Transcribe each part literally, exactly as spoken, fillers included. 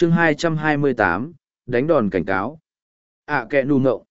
chương hai trăm hai mươi tám, đánh đòn cảnh cáo. À kẹ nù ngộng.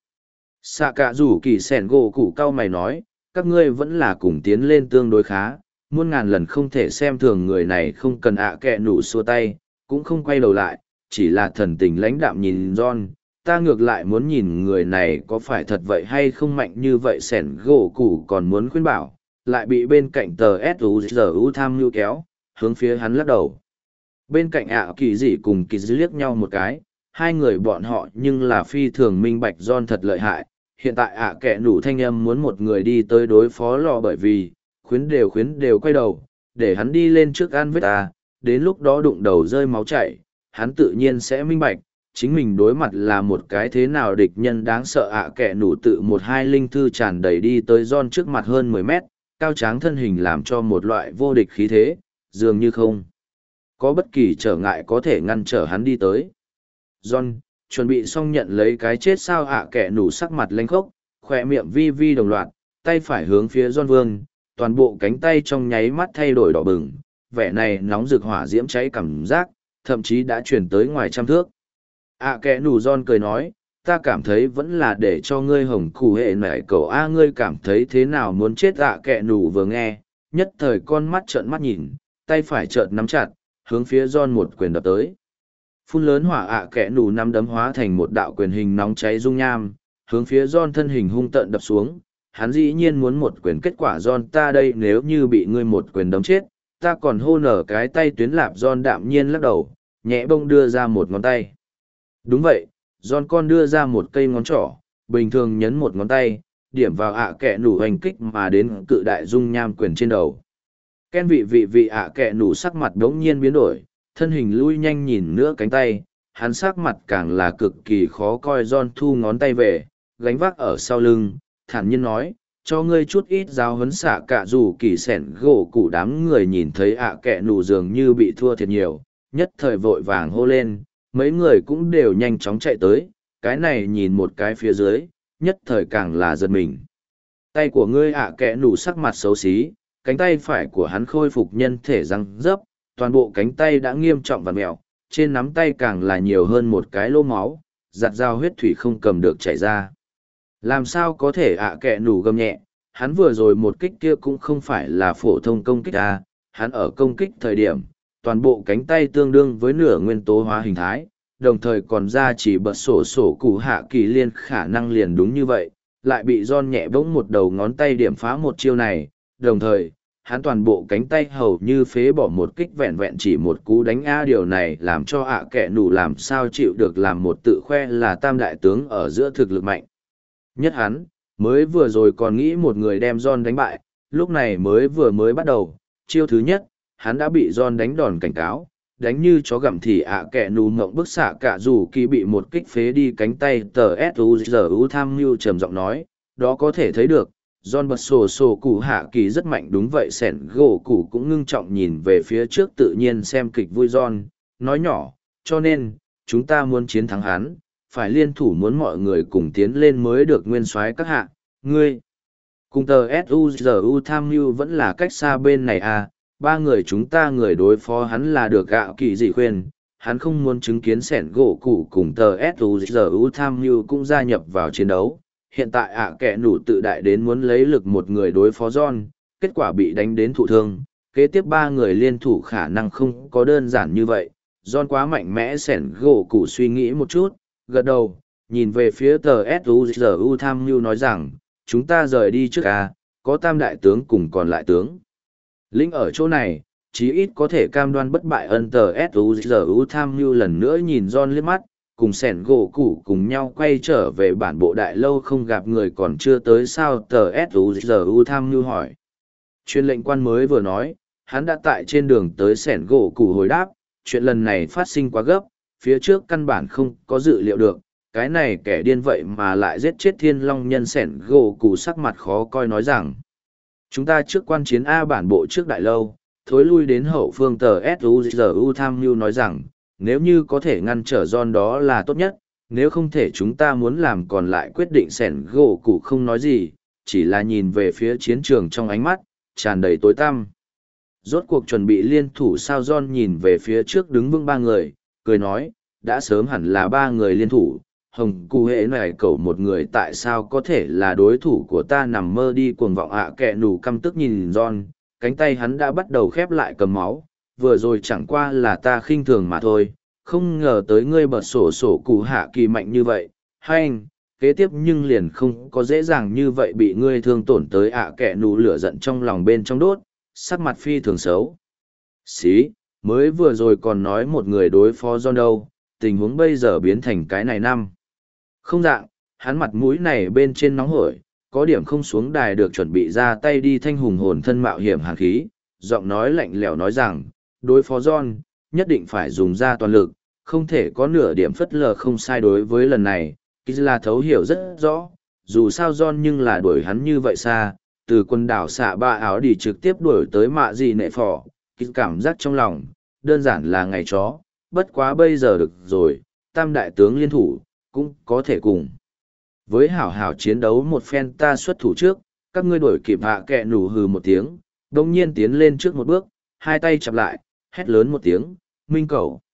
Xạ cả rủ kỳ sẻn gỗ củ cao mày nói, các ngươi vẫn là cùng tiến lên tương đối khá, muôn ngàn lần không thể xem thường người này không cần ạ à kẹ nù xua tay, cũng không quay đầu lại, chỉ là thần tình lãnh đạm nhìn John. Ta ngược lại muốn nhìn người này có phải thật vậy hay không mạnh như vậy sẻn gỗ củ còn muốn khuyên bảo, lại bị bên cạnh tờ suzu tham mưu kéo, hướng phía hắn lắc đầu. Bên cạnh ạ kỳ dị cùng kỳ dị liếc nhau một cái, hai người bọn họ nhưng là phi thường minh bạch John thật lợi hại. Hiện tại ạ kẻ nủ thanh âm muốn một người đi tới đối phó lò bởi vì, khuyến đều khuyến đều quay đầu, để hắn đi lên trước ăn vết ta, đến lúc đó đụng đầu rơi máu chảy, hắn tự nhiên sẽ minh bạch, chính mình đối mặt là một cái thế nào địch nhân đáng sợ ạ kẻ nủ tự một hai linh thư tràn đầy đi tới John trước mặt hơn mười mét, cao tráng thân hình làm cho một loại vô địch khí thế, dường như không có bất kỳ trở ngại có thể ngăn trở hắn đi tới. John, chuẩn bị xong nhận lấy cái chết sao ạ kẻ nủ sắc mặt lênh khốc, khỏe miệng vi vi đồng loạt, tay phải hướng phía John vương, toàn bộ cánh tay trong nháy mắt thay đổi đỏ bừng, vẻ này nóng rực hỏa diễm cháy cảm giác, thậm chí đã chuyển tới ngoài trăm thước. ạ kẻ nủ John cười nói, ta cảm thấy vẫn là để cho ngươi hồng củ hệ nảy cầu A ngươi cảm thấy thế nào muốn chết ạ kẻ nủ vừa nghe, nhất thời con mắt trợn mắt nhìn, tay phải trợn nắm chặt, hướng phía John một quyền đập tới. Phun lớn hỏa ạ kẻ nủ nắm đấm hóa thành một đạo quyền hình nóng cháy dung nham, hướng phía John thân hình hung tợn đập xuống. Hắn dĩ nhiên muốn một quyền kết quả John ta đây nếu như bị ngươi một quyền đấm chết, ta còn hô nở cái tay tuyến lạp John đạm nhiên lắc đầu, nhẹ bông đưa ra một ngón tay. Đúng vậy, John con đưa ra một cây ngón trỏ, bình thường nhấn một ngón tay, điểm vào ạ kẻ nủ hành kích mà đến cự đại dung nham quyền trên đầu. Ken vị vị vị ạ kẻ nủ sắc mặt đống nhiên biến đổi, thân hình lui nhanh nhìn nữa cánh tay, hắn sắc mặt càng là cực kỳ khó coi John thu ngón tay về, gánh vác ở sau lưng, thản nhiên nói, cho ngươi chút ít giáo huấn xạ cả dù kỳ sẻn gỗ cụ đám người nhìn thấy ạ kẻ nủ dường như bị thua thiệt nhiều, nhất thời vội vàng hô lên, mấy người cũng đều nhanh chóng chạy tới, cái này nhìn một cái phía dưới, nhất thời càng là giật mình. Tay của ngươi ạ kẻ nủ sắc mặt xấu xí, cánh tay phải của hắn khôi phục nhân thể răng rớp, toàn bộ cánh tay đã nghiêm trọng và mẹo, trên nắm tay càng là nhiều hơn một cái lỗ máu, giặt dao huyết thủy không cầm được chảy ra. Làm sao có thể ạ kẹ nủ gầm nhẹ, hắn vừa rồi một kích kia cũng không phải là phổ thông công kích à, hắn ở công kích thời điểm, toàn bộ cánh tay tương đương với nửa nguyên tố hóa hình thái, đồng thời còn ra chỉ bật sổ sổ cụ hạ kỳ liên khả năng liền đúng như vậy, lại bị John nhẹ bỗng một đầu ngón tay điểm phá một chiêu này, đồng thời, hắn toàn bộ cánh tay hầu như phế bỏ một kích vẹn vẹn chỉ một cú đánh a điều này làm cho ạ kẻ nủ làm sao chịu được làm một tự khoe là tam đại tướng ở giữa thực lực mạnh. Nhất hắn, mới vừa rồi còn nghĩ một người đem John đánh bại, lúc này mới vừa mới bắt đầu, chiêu thứ nhất, hắn đã bị John đánh đòn cảnh cáo, đánh như chó gặm thì ạ kẻ nủ ngộng bức xạ cả dù kỳ bị một kích phế đi cánh tay tờ suzu tham mưu trầm giọng nói, đó có thể thấy được. John bật sổ sổ cụ hạ kỳ rất mạnh đúng vậy sẻn gỗ cụ cũng ngưng trọng nhìn về phía trước tự nhiên xem kịch vui John, nói nhỏ, cho nên, chúng ta muốn chiến thắng hắn, phải liên thủ muốn mọi người cùng tiến lên mới được nguyên soái các hạ, ngươi. Cùng tờ suzu tham mưu vẫn là cách xa bên này à, ba người chúng ta người đối phó hắn là được gạo kỳ dị khuyên, hắn không muốn chứng kiến sẻn gỗ cụ cùng tờ suzu tham mưu cũng gia nhập vào chiến đấu. Hiện tại ạ kẻ nủ tự đại đến muốn lấy lực một người đối phó John, kết quả bị đánh đến thụ thương, kế tiếp ba người liên thủ khả năng không có đơn giản như vậy. John quá mạnh mẽ sẻn gỗ cụ suy nghĩ một chút, gật đầu, nhìn về phía tờ suzu tham mưu nói rằng, chúng ta rời đi trước à, có tam đại tướng cùng còn lại tướng. Lính ở chỗ này, chí ít có thể cam đoan bất bại ân tờ suzu tham mưu lần nữa nhìn John liếc mắt, cùng sẻn gỗ củ cùng nhau quay trở về bản bộ đại lâu không gặp người còn chưa tới sao tờ suzu tham mưu hỏi. Chuyên lệnh quan mới vừa nói, hắn đã tại trên đường tới sẻn gỗ củ hồi đáp, chuyện lần này phát sinh quá gấp, phía trước căn bản không có dự liệu được, cái này kẻ điên vậy mà lại giết chết thiên long nhân sẻn gỗ củ sắc mặt khó coi nói rằng. Chúng ta trước quan chiến A bản bộ trước đại lâu, thối lui đến hậu phương tờ suzu tham mưu nói rằng, nếu như có thể ngăn trở John đó là tốt nhất, nếu không thể chúng ta muốn làm còn lại quyết định sẻn gỗ cụ không nói gì, chỉ là nhìn về phía chiến trường trong ánh mắt, tràn đầy tối tăm. Rốt cuộc chuẩn bị liên thủ sao John nhìn về phía trước đứng vững ba người, cười nói, đã sớm hẳn là ba người liên thủ. Hồng cụ hệ này cậu một người tại sao có thể là đối thủ của ta, nằm mơ đi. Cuồng vọng ạ kẹ nủ căm tức nhìn John, cánh tay hắn đã bắt đầu khép lại cầm máu, vừa rồi chẳng qua là ta khinh thường mà thôi, không ngờ tới ngươi bật sổ sổ cụ hạ kỳ mạnh như vậy, hay anh, kế tiếp nhưng liền không có dễ dàng như vậy bị ngươi thương tổn tới. ạ kẹ nủ lửa giận trong lòng bên trong đốt, sắc mặt phi thường xấu. Xí, mới vừa rồi còn nói một người đối phó John đâu, tình huống bây giờ biến thành cái này năm. Không dạng, hắn mặt mũi này bên trên nóng hổi, có điểm không xuống đài được, chuẩn bị ra tay đi thanh hùng hồn thân mạo hiểm hàn khí, giọng nói lạnh lẽo nói rằng, đối phó John, nhất định phải dùng ra toàn lực, không thể có nửa điểm phất lờ. Không sai, đối với lần này, Kizla thấu hiểu rất rõ, dù sao John nhưng là đuổi hắn như vậy xa, từ quần đảo xạ ba áo đi trực tiếp đuổi tới mạ gì nệ phỏ, Kiz cảm giác trong lòng, đơn giản là ngày chó, bất quá bây giờ được rồi, tam đại tướng liên thủ, cũng có thể cùng. Với hảo hảo chiến đấu một phen, ta xuất thủ trước, các ngươi đuổi kịp. hạ kẹ nủ hừ một tiếng, đồng nhiên tiến lên trước một bước, hai tay chặp lại, hét lớn một tiếng, minh cầu.